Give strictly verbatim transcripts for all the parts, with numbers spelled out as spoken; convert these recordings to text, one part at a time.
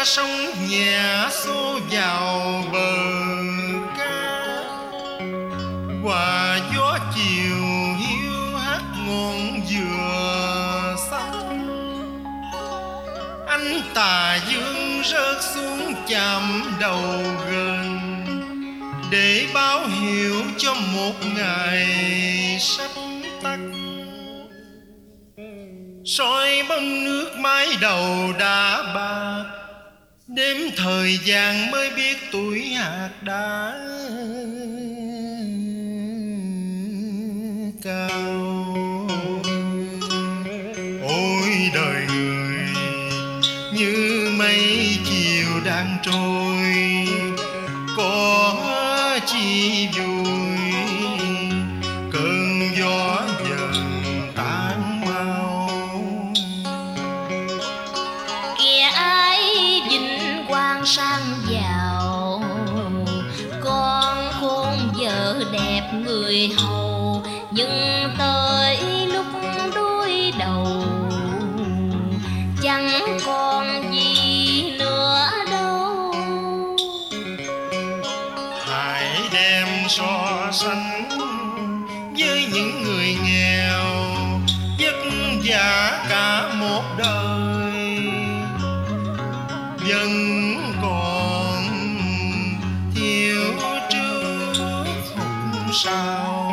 sông nhẹ xô vào bờ cát, hòa gió chiều hiu hắt ngọn dừa xanh. Ánh tà dương rớt xuống chạm đầu gần, để báo hiệu cho một ngày sắp tắt. Soi bóng nước mái đầu đã bạc, đếm thời gian mới biết tuổi hạt đã cao. Ôi đời người như mây chiều đang trôi, có chi vui cơn gió dần tan mau. Kìa ai vinh quang sang giàu, con khôn vợ đẹp người hầu, nhưng tới lúc đuối đầu chẳng còn gì nữa đâu. Hãy đem so sánh với những người nghèo vất vả cả một đời, vẫn còn thiếu trước hụt sao.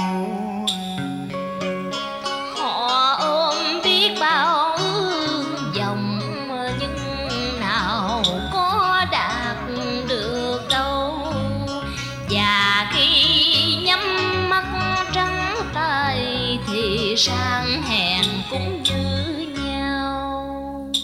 Họ ôm biết bao ước vọng, nhưng nào có đạt được đâu. Và khi nhắm mắt trắng tay thì sang hèn cũng như nhau.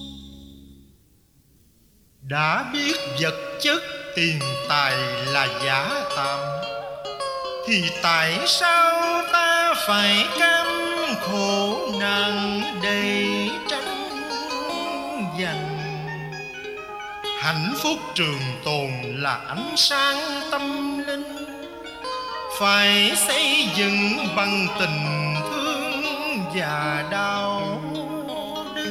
Đã biết vật chất tiền tài là giả tạm, thì tại sao ta phải cam khổ nạn để tranh giành? Hạnh phúc trường tồn là ánh sáng tâm linh, phải xây dựng bằng tình thương và đạo đức.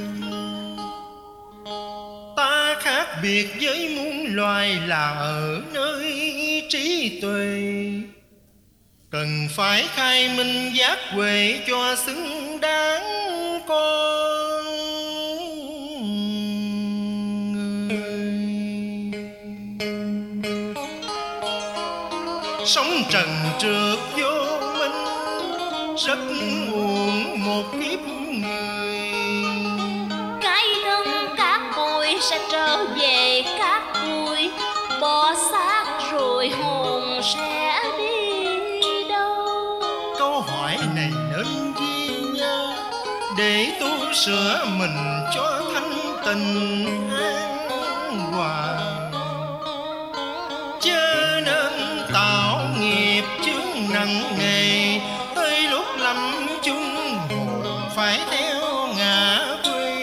Ta khác biệt với muôn loài là ở nơi trí tuệ, cần phải khai minh giác huệ cho xứng đáng con người. Sống trần trượt vô minh, rất uổng một kiếp người. Cái thân cát bụi sẽ trở về cát bụi, bỏ xác rồi hồn sẽ đi đâu? Câu hỏi này nên ghi nhớ, để tu sửa mình cho thanh tình an hòa. Chớ nên tạo nghiệp chướng nặng nề, tới lúc lâm chung hồn phải theo ngã quy.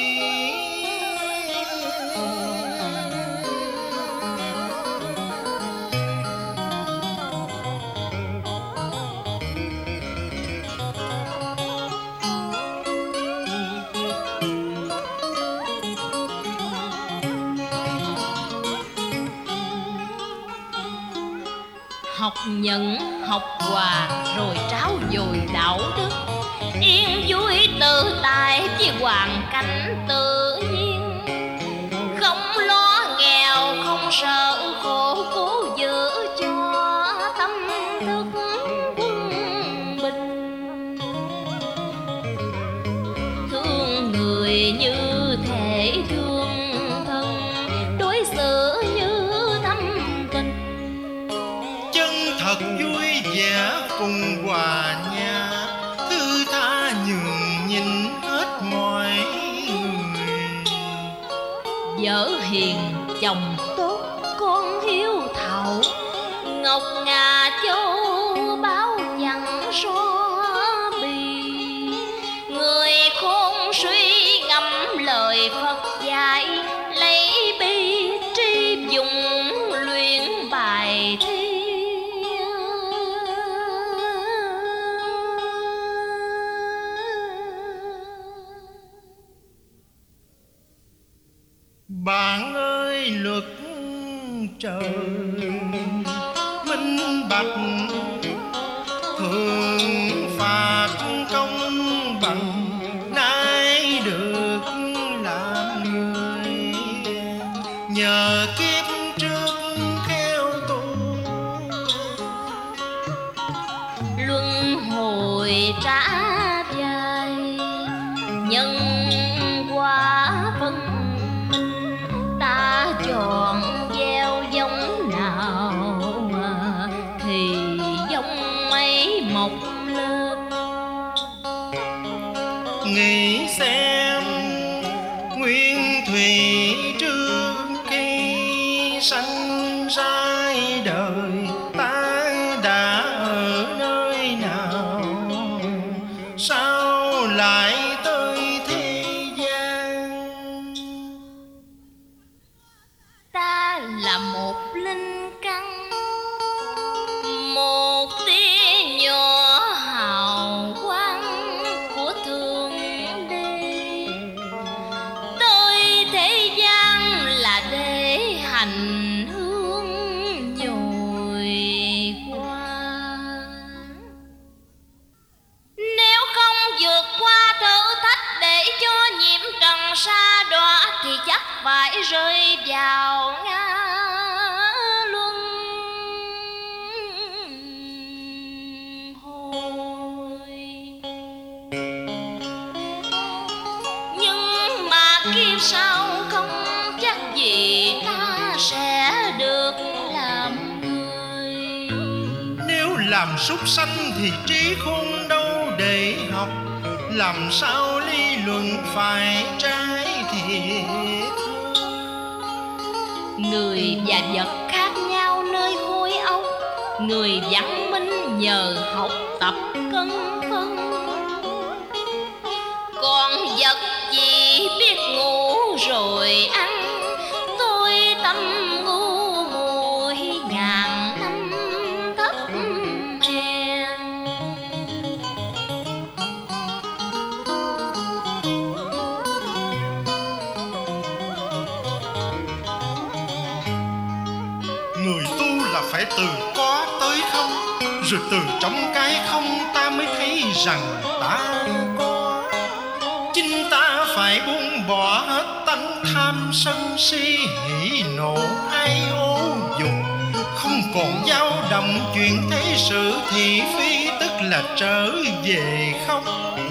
Học nhận, học hòa rồi tráo dồi đạo đức, yên vui tự tại với hoàn cảnh tự nhiên. Không lo nghèo, không sợ khổ, cố giữ cho tâm thức quân bình. Thương người như thể thương thân, đối xử như thâm tình. Chân thật vui vẻ cùng hòa nhà, thứ tha nhường nhìn hết mọi người. Vợ hiền, chồng tốt, con hiếu thảo, ngọc ngà châu báu chẳng so bì. Người khôn suy ngẫm lời Phật dạy, lấy bi tri dùng luyện bài thi. Bạn ơi luật trời minh bạch, thường phạt công bằng, nay được làm người nhờ kiếp trước khéo tu. Luân hồi trả dài nhân quả phân minh, ta chọn gieo giống nào thì giống ấy mọc lên. Nghĩ xem nguyên thủy trước khi sanh ra đời, ta đã ở nơi nào, sao lại tới thế gian? Ta là một linh căn, một tia nhỏ hào quang của thượng đế, tới thế gian là để hành hương nhồi qua. Nếu không vượt qua thử thách để cho nhiễm trần sa đọa, thì chắc phải rơi vào ngã luân hồi. Nhưng mà kiếp sau không chắc gì ta sẽ được làm người. Nếu làm súc sanh thì trí khôn đâu để học, làm sao lý luận phải trái thiệt. Người và vật khác nhau nơi khối óc, người văn minh nhờ học tập cân phân, còn vật chỉ biết ngủ rồi ăn. Tôi tâm ngu muội ngàn năm thấp hèn. Người tu là phải từ có tới không, rồi từ trong cái không ta mới thấy rằng ta có. Chính ta phải buông bỏ hết tánh tham sân si hỉ nộ ai ô dục, không còn dao động chuyện thế sự thị phi, tức là trở về không.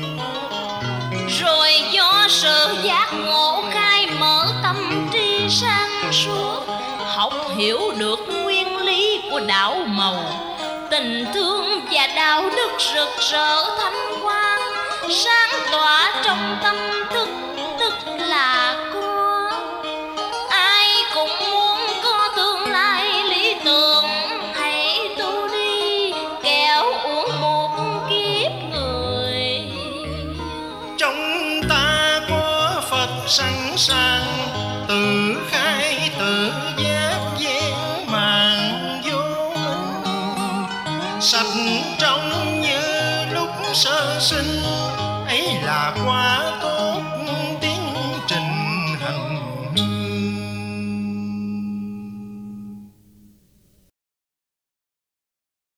Rồi do sự giác ngộ khai mở tâm trí sáng suốt, học hiểu được nguyên lý của đạo màu, tình thương và đạo đức rực rỡ thanh quang, sáng tỏa trong tâm thức, tức là có. Ai cũng muốn có tương lai lý tưởng, hãy tu đi kẻo uổng một kiếp người. Trong ta có Phật sẵn sàng, tự khai tự giác gian màn vô minh, sạch trong như lúc sơ sinh ấy là quá tốt.